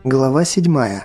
Глава 7.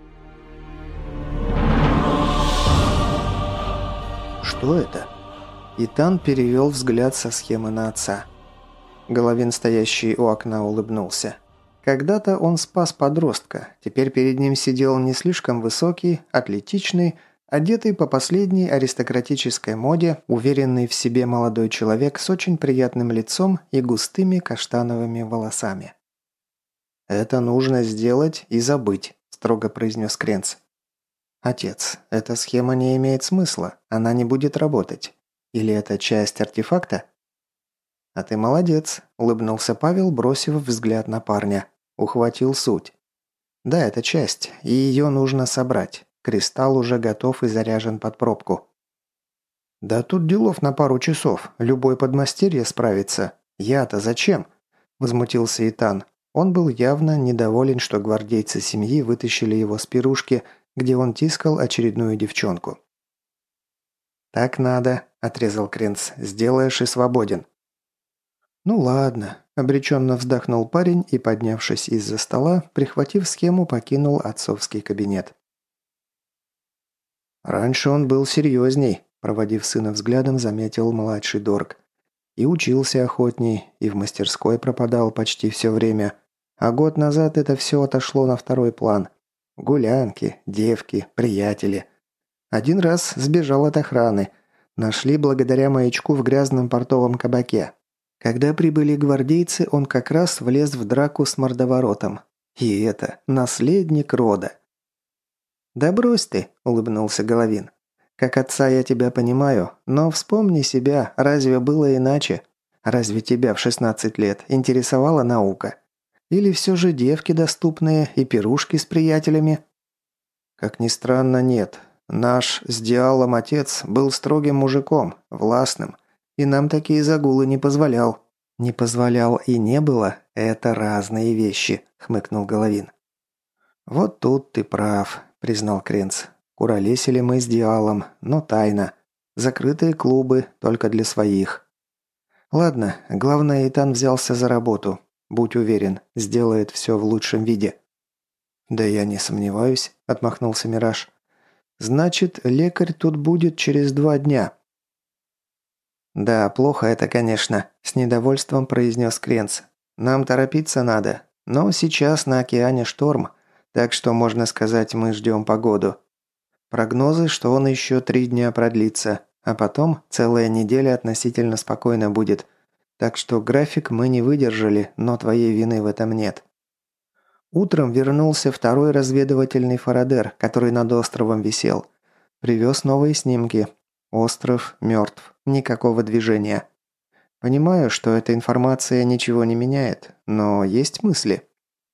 Что это? Итан перевел взгляд со схемы на отца. Головин, стоящий у окна, улыбнулся. Когда-то он спас подростка, теперь перед ним сидел не слишком высокий, атлетичный, одетый по последней аристократической моде, уверенный в себе молодой человек с очень приятным лицом и густыми каштановыми волосами. «Это нужно сделать и забыть», – строго произнес Кренц. «Отец, эта схема не имеет смысла, она не будет работать. Или это часть артефакта?» «А ты молодец», – улыбнулся Павел, бросив взгляд на парня. Ухватил суть. «Да, это часть, и ее нужно собрать. Кристалл уже готов и заряжен под пробку». «Да тут делов на пару часов. Любой подмастерье справится. Я-то зачем?» – возмутился Итан. Он был явно недоволен, что гвардейцы семьи вытащили его с пирушки, где он тискал очередную девчонку. «Так надо», – отрезал Кренц. «Сделаешь и свободен». «Ну ладно», – обреченно вздохнул парень и, поднявшись из-за стола, прихватив схему, покинул отцовский кабинет. «Раньше он был серьезней», – проводив сына взглядом, заметил младший Дорг. «И учился охотней, и в мастерской пропадал почти все время. А год назад это все отошло на второй план. Гулянки, девки, приятели. Один раз сбежал от охраны. Нашли благодаря маячку в грязном портовом кабаке. Когда прибыли гвардейцы, он как раз влез в драку с мордоворотом. И это наследник рода». «Да брось ты», – улыбнулся Головин. «Как отца я тебя понимаю, но вспомни себя, разве было иначе? Разве тебя в 16 лет интересовала наука? Или все же девки доступные и пирушки с приятелями?» «Как ни странно, нет. Наш с Диалом отец был строгим мужиком, властным, и нам такие загулы не позволял». «Не позволял и не было – это разные вещи», – хмыкнул Головин. «Вот тут ты прав», – признал Кренц. «Куролесили мы с Диалом, но тайно. Закрытые клубы, только для своих». «Ладно, главное, Итан взялся за работу. Будь уверен, сделает все в лучшем виде». «Да я не сомневаюсь», – отмахнулся Мираж. «Значит, лекарь тут будет через 2 дня». «Да, плохо это, конечно», – с недовольством произнес Кренц. «Нам торопиться надо, но сейчас на океане шторм, так что, можно сказать, мы ждем погоду. Прогнозы, что он еще 3 дня продлится, а потом целая неделя относительно спокойно будет. Так что график мы не выдержали, но твоей вины в этом нет». Утром вернулся второй разведывательный Фарадер, который над островом висел. Привез новые снимки. Остров мертв. Никакого движения. Понимаю, что эта информация ничего не меняет, но есть мысли?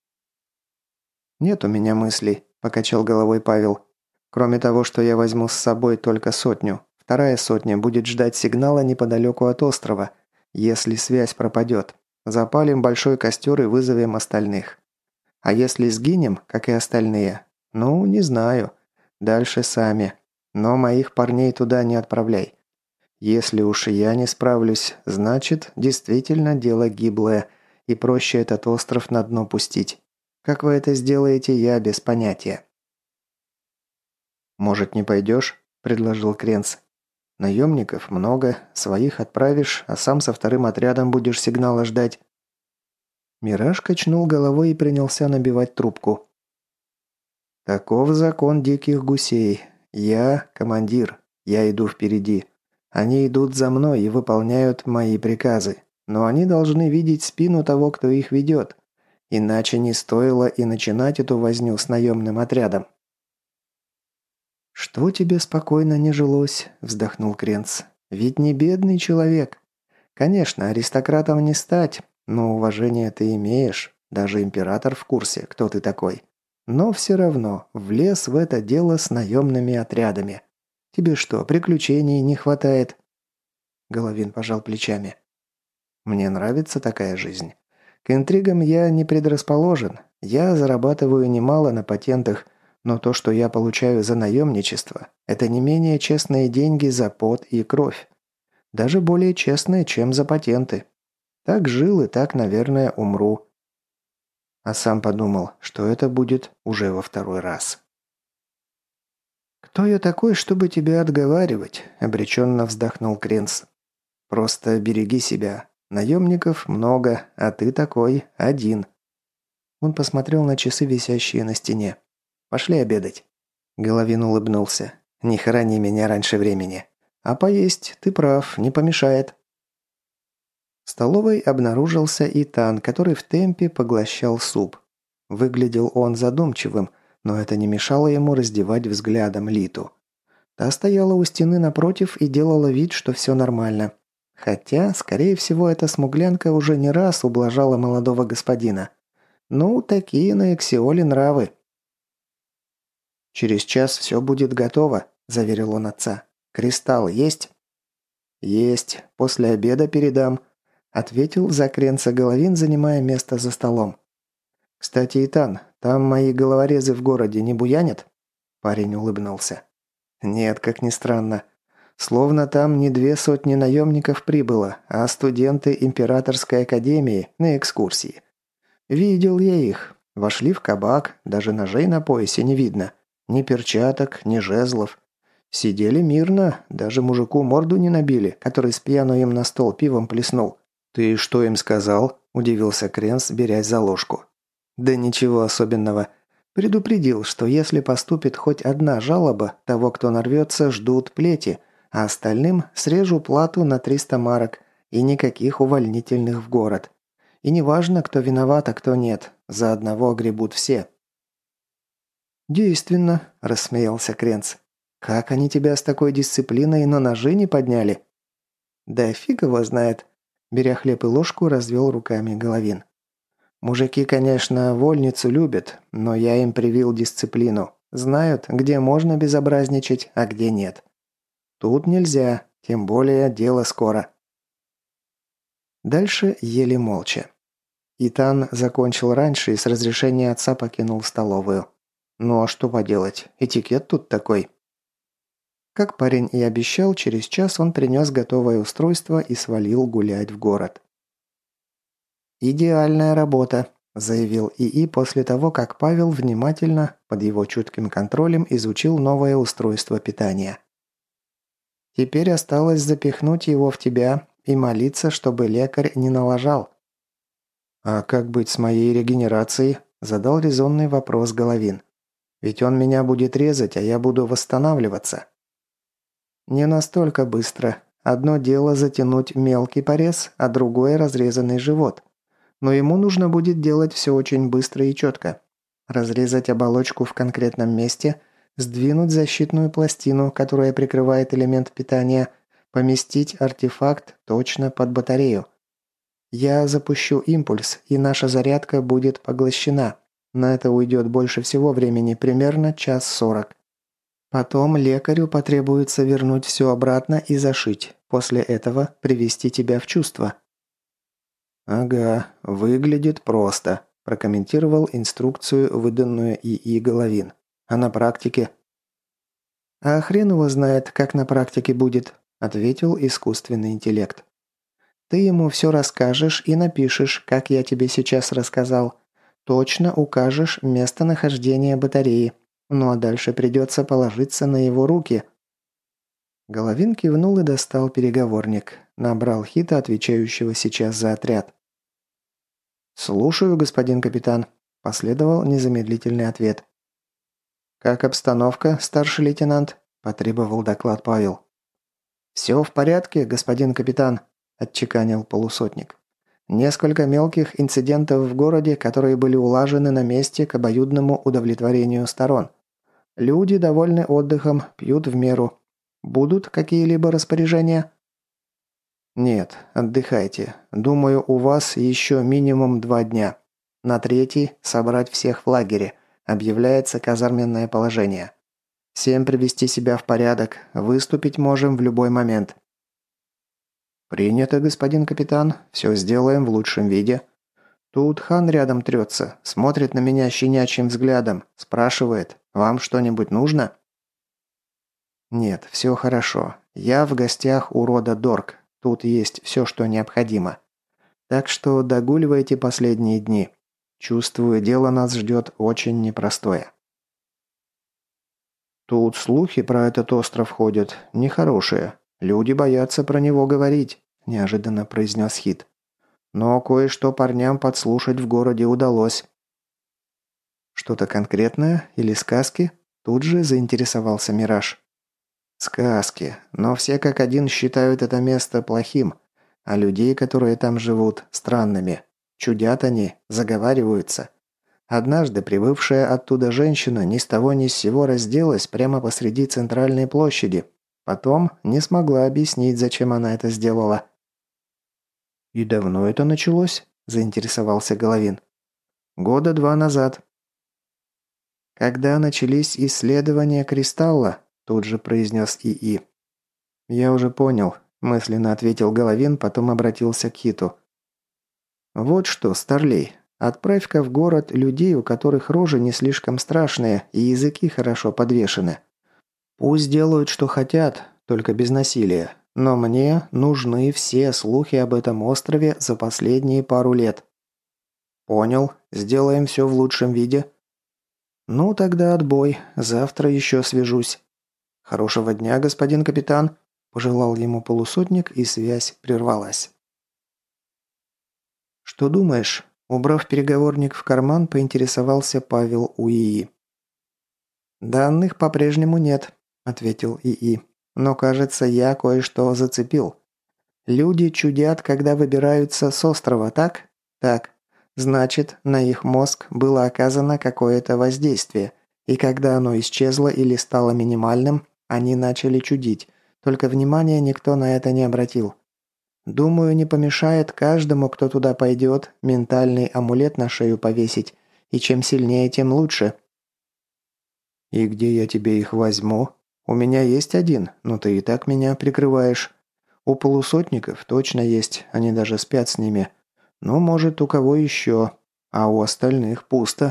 «Нет у меня мыслей», – покачал головой Павел. «Кроме того, что я возьму с собой только 100. Вторая 100 будет ждать сигнала неподалеку от острова. Если связь пропадет, запалим большой костер и вызовем остальных. А если сгинем, как и остальные? Ну, не знаю. Дальше сами. Но моих парней туда не отправляй. Если уж я не справлюсь, значит, действительно дело гиблое, и проще этот остров на дно пустить. Как вы это сделаете, я без понятия». «Может, не пойдешь?» – предложил Кренц. «Наемников много, своих отправишь, а сам со вторым отрядом будешь сигнала ждать». Мираж качнул головой и принялся набивать трубку. «Таков закон диких гусей. Я командир. Я иду впереди. Они идут за мной и выполняют мои приказы. Но они должны видеть спину того, кто их ведет. Иначе не стоило и начинать эту возню с наемным отрядом». «Что тебе спокойно не жилось?» – вздохнул Кренц. «Ведь не бедный человек. Конечно, аристократом не стать, но уважение ты имеешь. Даже император в курсе, кто ты такой. Но все равно влез в это дело с наемными отрядами. Тебе что, приключений не хватает?» Головин пожал плечами. «Мне нравится такая жизнь. К интригам я не предрасположен. Я зарабатываю немало на патентах, но то, что я получаю за наемничество, это не менее честные деньги за пот и кровь. Даже более честные, чем за патенты. Так жил и так, наверное, умру». а сам подумал, что это будет уже во второй раз. «Кто я такой, чтобы тебя отговаривать?» – обреченно вздохнул Кренц. «Просто береги себя. Наемников много, а ты такой один». Он посмотрел на часы, висящие на стене. «Пошли обедать». Головин улыбнулся. «Не храни меня раньше времени. А поесть, ты прав, не помешает». В столовой обнаружился Итан, который в темпе поглощал суп. Выглядел он задумчивым, но это не мешало ему раздевать взглядом Литу. Та стояла у стены напротив и делала вид, что все нормально. Хотя, скорее всего, эта смуглянка уже не раз ублажала молодого господина. Ну, такие на Эксиоле нравы. «Через час все будет готово», – заверил он отца. «Кристалл есть?» «Есть. После обеда передам», – ответил за Кренца Головин, занимая место за столом. «Кстати, Итан, там мои головорезы в городе не буянят?» Парень улыбнулся. «Нет, как ни странно. Словно там не 200 наемников прибыло, а студенты Императорской академии на экскурсии. Видел я их. Вошли в кабак, даже ножей на поясе не видно. Ни перчаток, ни жезлов. Сидели мирно, даже мужику морду не набили, который с пьяну им на стол пивом плеснул. «Ты что им сказал?» – удивился Кренс, берясь за ложку. «Да ничего особенного. Предупредил, что если поступит хоть одна жалоба, того, кто нарвется, ждут плети, а остальным срежу плату на 300 марок и никаких увольнительных в город. И неважно, кто виноват, а кто нет, за одного гребут все». «Действенно», – рассмеялся Кренц. «Как они тебя с такой дисциплиной на ножи не подняли?» «Да фиг его знает», – беря хлеб и ложку, развел руками Головин. «Мужики, конечно, вольницу любят, но я им привил дисциплину. Знают, где можно безобразничать, а где нет. Тут нельзя, тем более дело скоро». Дальше ели молча. Итан закончил раньше и с разрешения отца покинул столовую. Ну а что поделать, этикет тут такой. Как парень и обещал, через час он принес готовое устройство и свалил гулять в город. «Идеальная работа», – заявил ИИ после того, как Павел внимательно, под его чутким контролем, изучил новое устройство питания. «Теперь осталось запихнуть его в тебя и молиться, чтобы лекарь не налажал». «А как быть с моей регенерацией?» – задал резонный вопрос Головин. «Ведь он меня будет резать, а я буду восстанавливаться». «Не настолько быстро. Одно дело затянуть мелкий порез, а другое – разрезанный живот. Но ему нужно будет делать все очень быстро и четко. Разрезать оболочку в конкретном месте, сдвинуть защитную пластину, которая прикрывает элемент питания, поместить артефакт точно под батарею. Я запущу импульс, и наша зарядка будет поглощена. На это уйдет больше всего времени, примерно 1:40. Потом лекарю потребуется вернуть все обратно и зашить. После этого привести тебя в чувство». «Ага, выглядит просто», – прокомментировал инструкцию, выданную ИИ Головин. «А на практике?» «А хрен его знает, как на практике будет», – ответил искусственный интеллект. «Ты ему все расскажешь и напишешь, как я тебе сейчас рассказал. Точно укажешь местонахождение батареи. Ну а дальше придется положиться на его руки». Головин кивнул и достал переговорник. Набрал Хита, отвечающего сейчас за отряд. «Слушаю, господин капитан», – последовал незамедлительный ответ. «Как обстановка, старший лейтенант?» – потребовал доклад Павел. «Все в порядке, господин капитан», – отчеканил полусотник. «Несколько мелких инцидентов в городе, которые были улажены на месте к обоюдному удовлетворению сторон. Люди довольны отдыхом, пьют в меру. Будут какие-либо распоряжения?» «Нет, отдыхайте. Думаю, у вас еще минимум 2 дня. На 3-й собрать всех в лагере. Объявляется казарменное положение. Всем привести себя в порядок. Выступить можем в любой момент». «Принято, господин капитан. Все сделаем в лучшем виде». Тут хан рядом трется, смотрит на меня щенячьим взглядом, спрашивает: «Вам что-нибудь нужно?» «Нет, все хорошо. Я в гостях у рода Дорк. Тут есть все, что необходимо. Так что догуливайте последние дни. Чувствую, дело нас ждет очень непростое». «Тут слухи про этот остров ходят, нехорошие. Люди боятся про него говорить», – неожиданно произнес Хит. «Но кое-что парням подслушать в городе удалось». «Что-то конкретное или сказки?» – тут же заинтересовался Мираж. «Сказки, но все как один считают это место плохим, а людей, которые там живут, странными. Чудят они, заговариваются. Однажды прибывшая оттуда женщина ни с того ни с сего разделась прямо посреди центральной площади. Потом не смогла объяснить, зачем она это сделала». «И давно это началось?» – заинтересовался Головин. «Года 2 назад». «Когда начались исследования кристалла», – тут же произнес ИИ. «Я уже понял», – мысленно ответил Головин, потом обратился к Хиту. «Вот что, Старлей, отправь-ка в город людей, у которых рожи не слишком страшные и языки хорошо подвешены. Пусть делают, что хотят, только без насилия. Но мне нужны все слухи об этом острове за последние пару лет». «Понял. Сделаем все в лучшем виде». «Ну, тогда отбой. Завтра еще свяжусь». «Хорошего дня, господин капитан», – пожелал ему полусотник, и связь прервалась. «Что думаешь?» – убрав переговорник в карман, поинтересовался Павел у ИИ. «Данных по-прежнему нет», – ответил ИИ. «Но, кажется, я кое-что зацепил. Люди чудят, когда выбираются с острова, так? Так. Значит, на их мозг было оказано какое-то воздействие, и когда оно исчезло или стало минимальным, они начали чудить, только внимания никто на это не обратил. Думаю, не помешает каждому, кто туда пойдет, ментальный амулет на шею повесить, и чем сильнее, тем лучше». «И где я тебе их возьму? У меня есть один, но ты и так меня прикрываешь. У полусотников точно есть, они даже спят с ними. Ну, может, у кого еще, а у остальных пусто».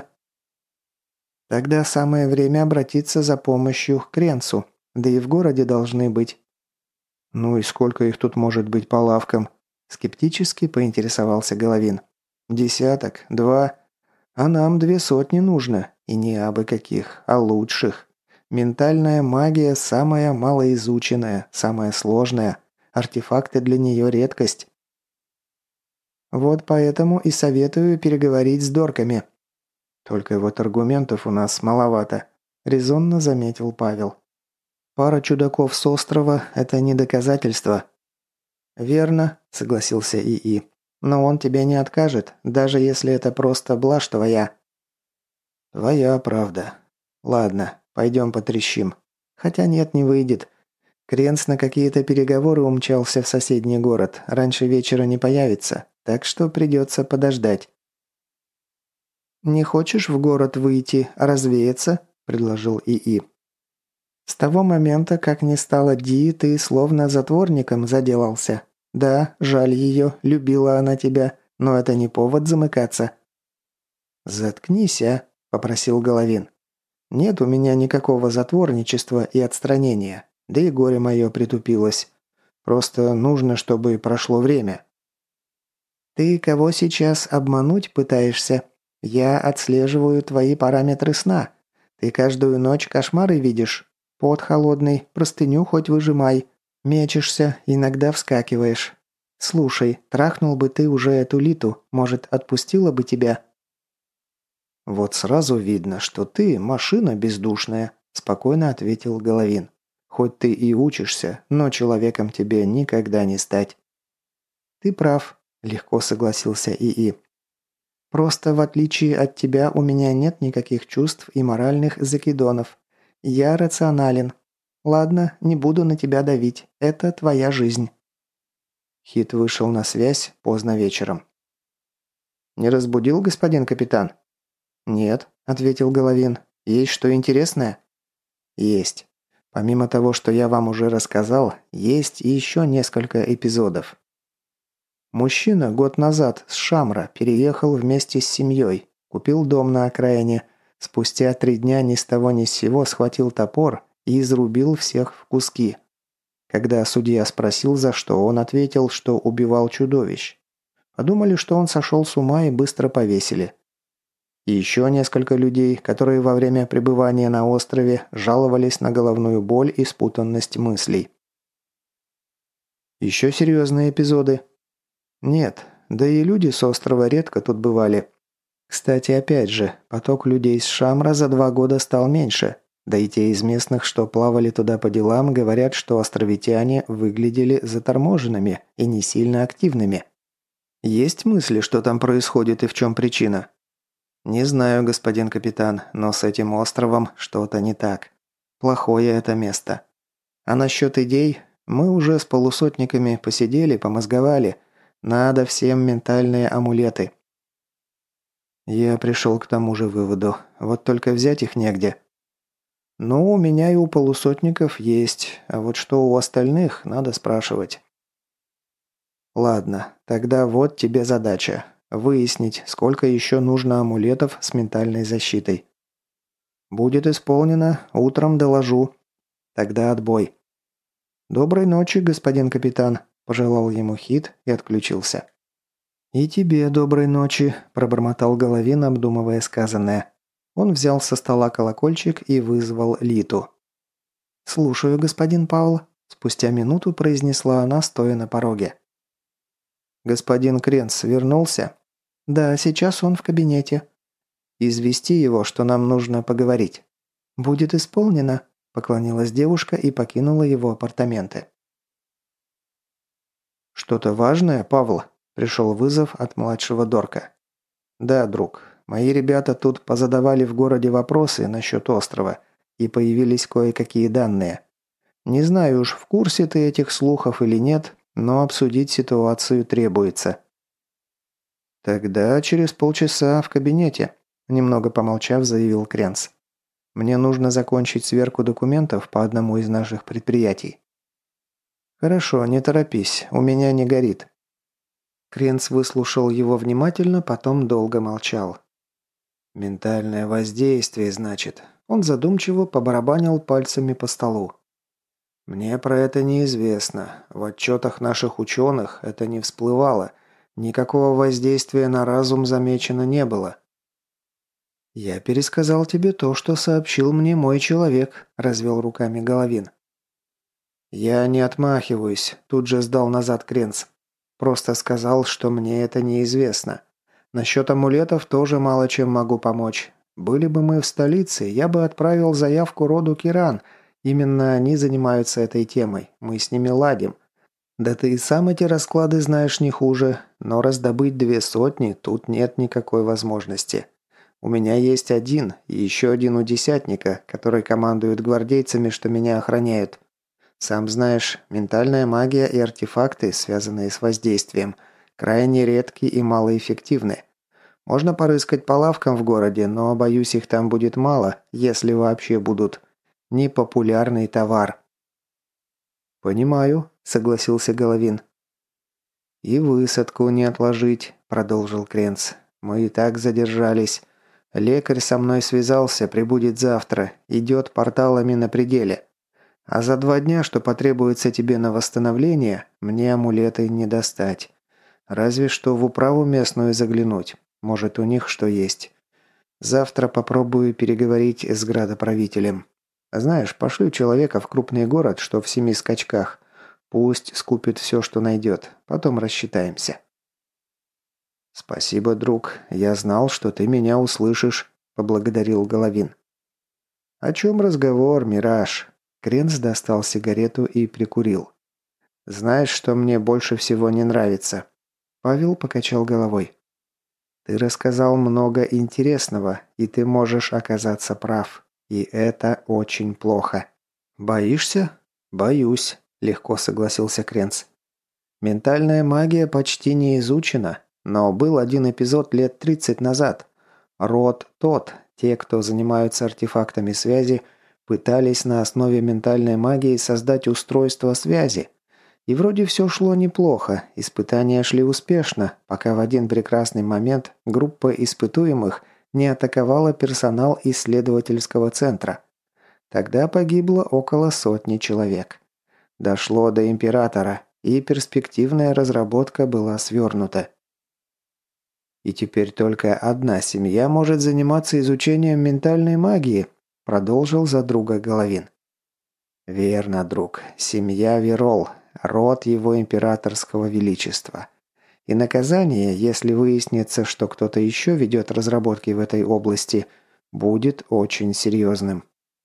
«Тогда самое время обратиться за помощью к Кренцу, да и в городе должны быть». «Ну и сколько их тут может быть по лавкам?» – скептически поинтересовался Головин. «Десяток? 2? А нам 200 нужно, и не абы каких, а лучших. Ментальная магия самая малоизученная, самая сложная, артефакты для нее редкость». «Вот поэтому и советую переговорить с дорками». «Только вот аргументов у нас маловато», – резонно заметил Павел. «Пара чудаков с острова – это не доказательство». «Верно», – согласился ИИ. «Но он тебе не откажет, даже если это просто блажь твоя». «Твоя правда. Ладно, пойдем потрещим. Хотя нет, не выйдет. Кренц на какие-то переговоры умчался в соседний город. Раньше вечера не появится, так что придется подождать». «Не хочешь в город выйти, развеяться?» – предложил ИИ. «С того момента, как не стало Ди, ты словно затворником заделался. Да, жаль ее, любила она тебя, но это не повод замыкаться». «Заткнись, а», – попросил Головин. «Нет у меня никакого затворничества и отстранения, да и горе мое притупилось. Просто нужно, чтобы прошло время». «Ты кого сейчас обмануть пытаешься? Я отслеживаю твои параметры сна. Ты каждую ночь кошмары видишь. Пот холодный, простыню хоть выжимай. Мечешься, иногда вскакиваешь. Слушай, трахнул бы ты уже эту Литу, может, отпустила бы тебя?» «Вот сразу видно, что ты машина бездушная», – спокойно ответил Головин. «Хоть ты и учишься, но человеком тебе никогда не стать». «Ты прав», – легко согласился ИИ. «Просто в отличие от тебя у меня нет никаких чувств и моральных закидонов. Я рационален. Ладно, не буду на тебя давить. Это твоя жизнь». Хит вышел на связь поздно вечером. «Не разбудил, господин капитан?» «Нет», – ответил Головин. «Есть что интересное?» «Есть. Помимо того, что я вам уже рассказал, есть и еще несколько эпизодов». Мужчина год назад с Шамра переехал вместе с семьей, купил дом на окраине, спустя 3 дня ни с того ни с сего схватил топор и изрубил всех в куски. Когда судья спросил, за что, он ответил, что убивал чудовищ. Подумали, что он сошел с ума и быстро повесили. И еще несколько людей, которые во время пребывания на острове жаловались на головную боль и спутанность мыслей. Еще серьезные эпизоды? Нет, да и люди с острова редко тут бывали. Кстати, опять же, поток людей с Шамра за 2 года стал меньше. Да и те из местных, что плавали туда по делам, говорят, что островитяне выглядели заторможенными и не сильно активными. Есть мысли, что там происходит и в чем причина? Не знаю, господин капитан, но с этим островом что-то не так. Плохое это место. А насчет идей, мы уже с полусотниками посидели, помозговали. Надо всем ментальные амулеты. Я пришел к тому же выводу. Вот только взять их негде. Ну, у меня и у полусотников есть, а вот что у остальных, надо спрашивать. Ладно, тогда вот тебе задача. Выяснить, сколько еще нужно амулетов с ментальной защитой. Будет исполнено, утром доложу. Тогда отбой. Доброй ночи, господин капитан, пожелал ему Хит и отключился. И тебе доброй ночи, пробормотал Головин, обдумывая сказанное. Он взял со стола колокольчик и вызвал Литу. «Слушаю, господин Паул», – спустя минуту произнесла она, стоя на пороге. «Господин Кренц вернулся?» «Да, сейчас он в кабинете». «Извести его, что нам нужно поговорить». «Будет исполнено», – поклонилась девушка и покинула его апартаменты. «Что-то важное, Павел?» – пришел вызов от младшего Дорка. «Да, друг. Мои ребята тут позадавали в городе вопросы насчет острова, и появились кое-какие данные. Не знаю уж, в курсе ты этих слухов или нет, но обсудить ситуацию требуется». «Тогда через полчаса в кабинете», – немного помолчав, заявил Кренц. «Мне нужно закончить сверку документов по одному из наших предприятий». «Хорошо, не торопись, у меня не горит». Кренц выслушал его внимательно, потом долго молчал. «Ментальное воздействие, значит». Он задумчиво побарабанил пальцами по столу. «Мне про это неизвестно. В отчетах наших ученых это не всплывало. Никакого воздействия на разум замечено не было». «Я пересказал тебе то, что сообщил мне мой человек», – развел руками Головин. «Я не отмахиваюсь», – тут же сдал назад Кренц. «Просто сказал, что мне это неизвестно. Насчет амулетов тоже мало чем могу помочь. Были бы мы в столице, я бы отправил заявку роду Киран. Именно они занимаются этой темой. Мы с ними ладим. Да ты и сам эти расклады знаешь не хуже, но раздобыть 200 тут нет никакой возможности. У меня есть один и еще один у десятника, который командует гвардейцами, что меня охраняют. Сам знаешь, ментальная магия и артефакты, связанные с воздействием, крайне редки и малоэффективны. Можно порыскать по лавкам в городе, но, боюсь, их там будет мало, если вообще будут. Непопулярный товар». «Понимаю», – согласился Головин. «И высадку не отложить», – продолжил Кренц. «Мы и так задержались. Лекарь со мной связался, прибудет завтра. Идет порталами на пределе. А за 2 дня, что потребуется тебе на восстановление, мне амулеты не достать. Разве что в управу местную заглянуть. Может, у них что есть. Завтра попробую переговорить с градоправителем. Знаешь, пошлю человека в крупный город, что в 7 скачках. Пусть скупит все, что найдет. Потом рассчитаемся». «Спасибо, друг. Я знал, что ты меня услышишь», – поблагодарил Головин. «О чем разговор, Мираж?» Кренц достал сигарету и прикурил. «Знаешь, что мне больше всего не нравится?» Павел покачал головой. «Ты рассказал много интересного, и ты можешь оказаться прав. И это очень плохо». «Боишься?» «Боюсь», – легко согласился Кренц. «Ментальная магия почти не изучена, но был один эпизод лет 30 назад. Род тот, те, кто занимаются артефактами связи, пытались на основе ментальной магии создать устройство связи. И вроде все шло неплохо, испытания шли успешно, пока в один прекрасный момент группа испытуемых не атаковала персонал исследовательского центра. Тогда погибло около 100 человек. Дошло до императора, и перспективная разработка была свернута. И теперь только одна семья может заниматься изучением ментальной магии, продолжил за друга Головин. Верно, друг. Семья Верол, род его императорского величества. И наказание, если выяснится, что кто-то еще ведет разработки в этой области, будет очень серьезным.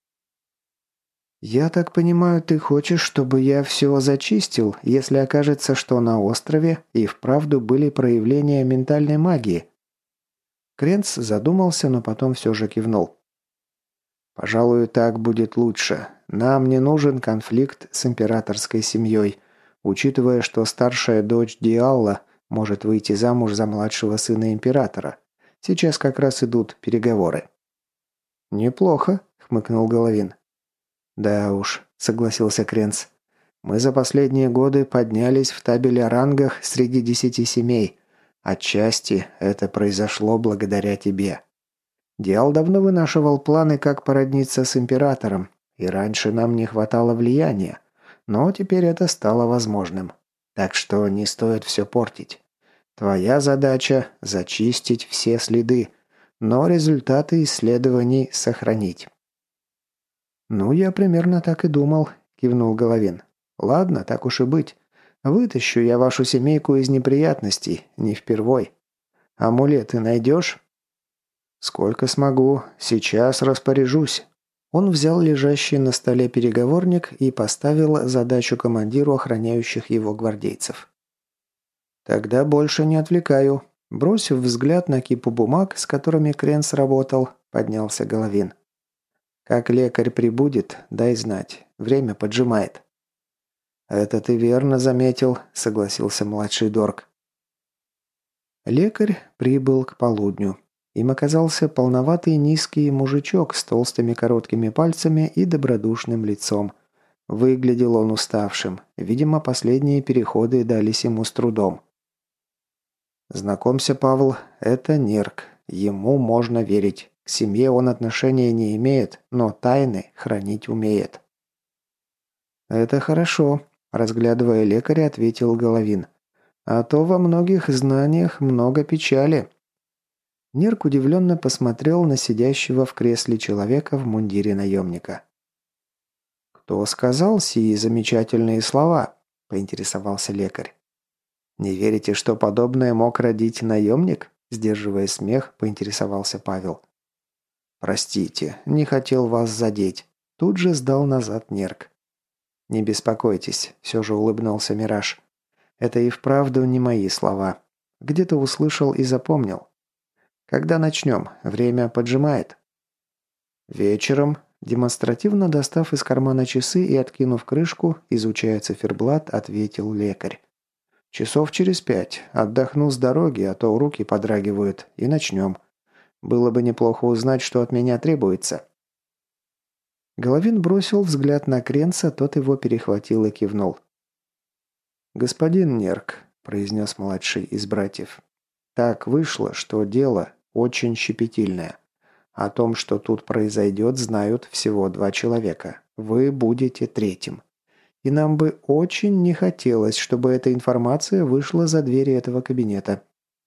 «Я так понимаю, ты хочешь, чтобы я все зачистил, если окажется, что на острове и вправду были проявления ментальной магии?» Кренц задумался, но потом все же кивнул. «Пожалуй, так будет лучше. Нам не нужен конфликт с императорской семьей, учитывая, что старшая дочь Диалла может выйти замуж за младшего сына императора. Сейчас как раз идут переговоры». «Неплохо», — хмыкнул Головин. «Да уж», — согласился Кренц. «Мы за последние годы поднялись в табеле о рангах среди 10 семей. Отчасти это произошло благодаря тебе. Диал давно вынашивал планы, как породниться с императором, и раньше нам не хватало влияния, но теперь это стало возможным. Так что не стоит все портить. Твоя задача – зачистить все следы, но результаты исследований сохранить». «Ну, я примерно так и думал», – кивнул Головин. «Ладно, так уж и быть. Вытащу я вашу семейку из неприятностей, не впервой. Амулеты найдешь?» «Сколько смогу. Сейчас распоряжусь». Он взял лежащий на столе переговорник и поставил задачу командиру охраняющих его гвардейцев. «Тогда больше не отвлекаю». Бросив взгляд на кипу бумаг, с которыми Кренц работал, поднялся Головин. «Как лекарь прибудет, дай знать. Время поджимает». «Это ты верно заметил», — согласился младший Дорк. Лекарь прибыл к полудню. Им оказался полноватый низкий мужичок с толстыми короткими пальцами и добродушным лицом. Выглядел он уставшим. Видимо, последние переходы дались ему с трудом. «Знакомься, Павел, это Нерк. Ему можно верить. К семье он отношения не имеет, но тайны хранить умеет». «Это хорошо», – разглядывая лекаря, ответил Головин. «А то во многих знаниях много печали». Нерк удивленно посмотрел на сидящего в кресле человека в мундире наемника. «Кто сказал сии замечательные слова?» – поинтересовался лекарь. «Не верите, что подобное мог родить наемник?» – сдерживая смех, поинтересовался Павел. «Простите, не хотел вас задеть». Тут же сдал назад Нерк. «Не беспокойтесь», – все же улыбнулся Мираж. «Это и вправду не мои слова. Где-то услышал и запомнил. Когда начнем? Время поджимает». «Вечером», демонстративно достав из кармана часы и откинув крышку, изучая циферблат, ответил лекарь. «Часов через 5. Отдохну с дороги, а то руки подрагивают, и начнем. Было бы неплохо узнать, что от меня требуется». Головин бросил взгляд на Кренца, тот его перехватил и кивнул. «Господин Нерк», – произнес младший из братьев, – «так вышло, что дело очень щепетильное. О том, что тут произойдет, знают всего 2 человека. Вы будете третьим. И нам бы очень не хотелось, чтобы эта информация вышла за двери этого кабинета».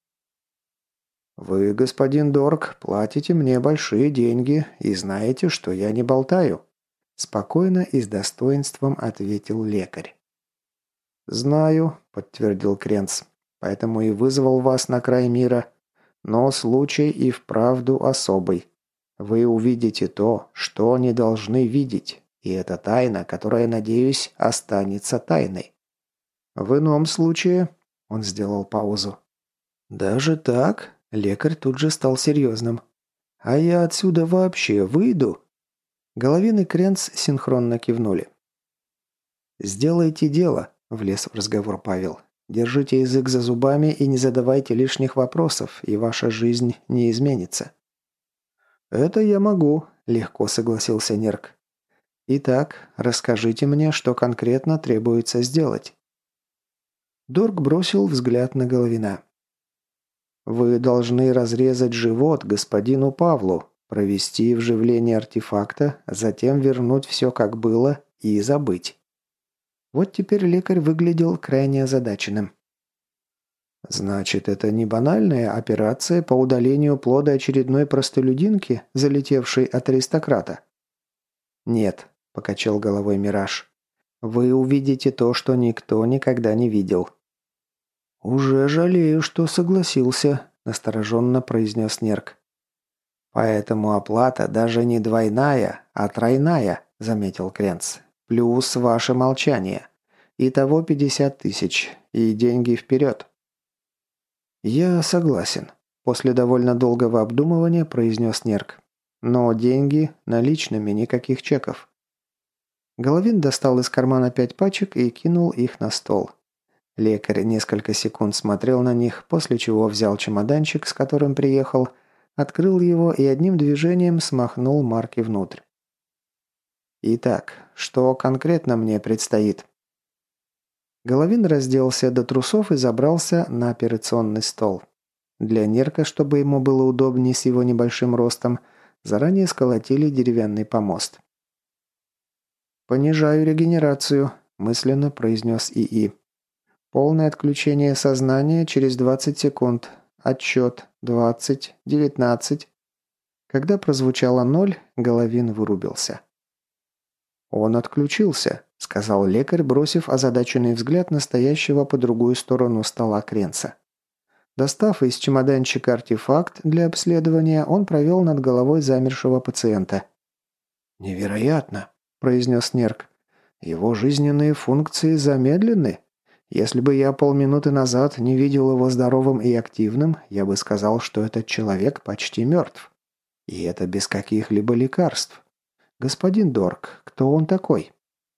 «Вы, господин Дорк, платите мне большие деньги и знаете, что я не болтаю», – спокойно и с достоинством ответил лекарь. «Знаю», – подтвердил Кренц, – «поэтому и вызвал вас на край мира. Но случай и вправду особый. Вы увидите то, что не должны видеть, и это тайна, которая, надеюсь, останется тайной. В ином случае...» – он сделал паузу. «Даже так?» – лекарь тут же стал серьезным. «А я отсюда вообще выйду?» Головин и Кренц синхронно кивнули. «Сделайте дело», – влез в разговор Павел. «Держите язык за зубами и не задавайте лишних вопросов, и ваша жизнь не изменится». «Это я могу», – легко согласился Нерк. «Итак, расскажите мне, что конкретно требуется сделать». Дорк бросил взгляд на Головина. «Вы должны разрезать живот господину Павлу, провести вживление артефакта, затем вернуть все как было и забыть». Вот теперь лекарь выглядел крайне озадаченным. Значит, это не банальная операция по удалению плода очередной простолюдинки, залетевшей от аристократа? Нет, покачал головой Мираж. Вы увидите то, что никто никогда не видел. Уже жалею, что согласился, настороженно произнес Нерк. Поэтому оплата даже не двойная, а тройная, заметил Кренц. Плюс ваше молчание. Итого 50 тысяч. И деньги вперед. Я согласен. После довольно долгого обдумывания произнес Нерк. Но деньги наличными, никаких чеков. Головин достал из кармана 5 пачек и кинул их на стол. Лекарь несколько секунд смотрел на них, после чего взял чемоданчик, с которым приехал, открыл его и одним движением смахнул марки внутрь. «Итак, что конкретно мне предстоит?» Головин разделся до трусов и забрался на операционный стол. Для Нерка, чтобы ему было удобнее с его небольшим ростом, заранее сколотили деревянный помост. «Понижаю регенерацию», – мысленно произнес ИИ. «Полное отключение сознания через 20 секунд. Отсчет 20, 19». Когда прозвучало 0, Головин вырубился. «Он отключился», – сказал лекарь, бросив озадаченный взгляд на стоящего по другую сторону стола Кренца. Достав из чемоданчика артефакт для обследования, он провел над головой замершего пациента. «Невероятно», – произнес Нерк. «Его жизненные функции замедлены. Если бы я полминуты назад не видел его здоровым и активным, я бы сказал, что этот человек почти мертв. И это без каких-либо лекарств. Господин Дорк, кто он такой?»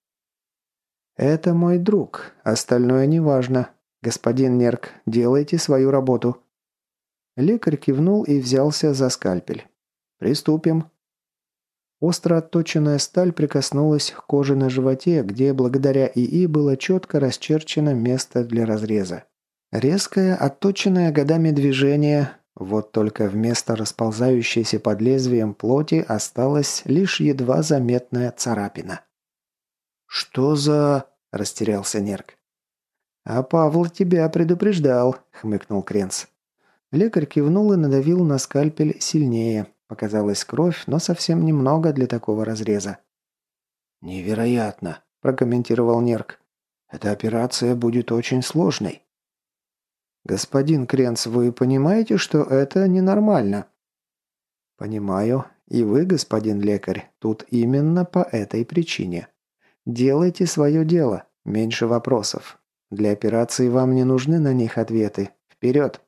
«Это мой друг. Остальное неважно. Господин Нерк, делайте свою работу». Лекарь кивнул и взялся за скальпель. «Приступим». Остро отточенная сталь прикоснулась к коже на животе, где благодаря ИИ было четко расчерчено место для разреза. Резкое, отточенное годами движение, вот только вместо расползающейся под лезвием плоти осталась лишь едва заметная царапина. «Что за...» – растерялся Нерк. «А Павел тебя предупреждал», – хмыкнул Кренц. Лекарь кивнул и надавил на скальпель сильнее. Показалась кровь, но совсем немного для такого разреза. «Невероятно», – прокомментировал Нерк. «Эта операция будет очень сложной». «Господин Кренц, вы понимаете, что это ненормально?» «Понимаю. И вы, господин лекарь, тут именно по этой причине. Делайте свое дело, меньше вопросов. Для операции вам не нужны на них ответы. Вперед!»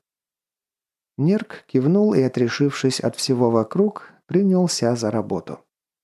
Нерк кивнул и, отрешившись от всего вокруг, принялся за работу.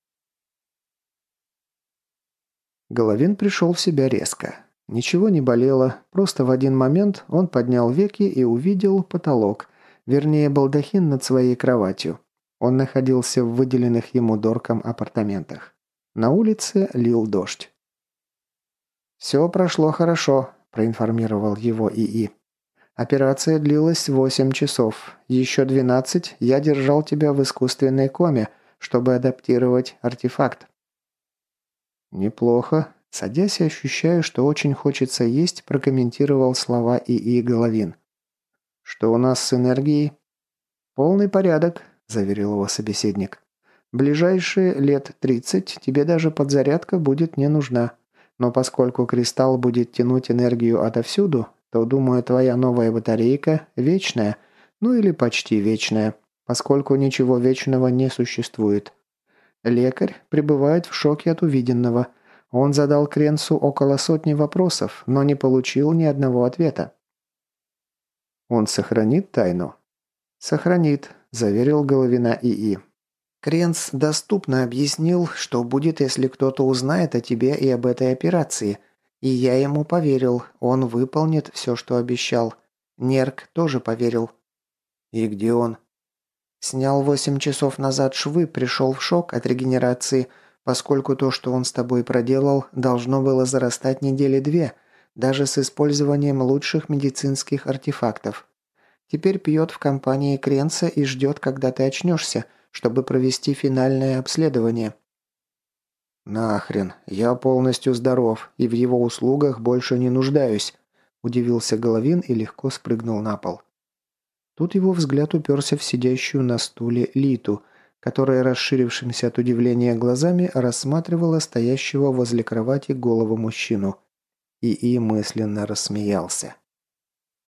Головин пришел в себя резко. Ничего не болело, просто в один момент он поднял веки и увидел потолок, вернее балдахин над своей кроватью. Он находился в выделенных ему Дорком апартаментах. На улице лил дождь. «Все прошло хорошо», – проинформировал его ИИ. «Операция длилась 8 часов. Еще 12 я держал тебя в искусственной коме, чтобы адаптировать артефакт». «Неплохо», – садясь и ощущая, что очень хочется есть, прокомментировал слова ИИ Головин. «Что у нас с энергией?» «Полный порядок», – заверил его собеседник. «Ближайшие лет 30 тебе даже подзарядка будет не нужна. Но поскольку кристалл будет тянуть энергию отовсюду, то, думаю, твоя новая батарейка вечная, ну или почти вечная, поскольку ничего вечного не существует. Лекарь пребывает в шоке от увиденного. Он задал Кренцу около 100 вопросов, но не получил ни одного ответа. «Он сохранит тайну?» «Сохранит», – заверил Головина ИИ. «Кренц доступно объяснил, что будет, если кто-то узнает о тебе и об этой операции. И я ему поверил, он выполнит все, что обещал. Нерк тоже поверил». «И где он?» «Снял 8 часов назад швы, пришел в шок от регенерации, поскольку то, что он с тобой проделал, должно было зарастать недели 2, даже с использованием лучших медицинских артефактов. Теперь пьет в компании Кренца и ждет, когда ты очнешься, чтобы провести финальное обследование». «Нахрен, я полностью здоров и в его услугах больше не нуждаюсь», удивился Головин и легко спрыгнул на пол. Тут его взгляд уперся в сидящую на стуле Литу, которая, расширившимся от удивления глазами, рассматривала стоящего возле кровати голого мужчину. И мысленно рассмеялся.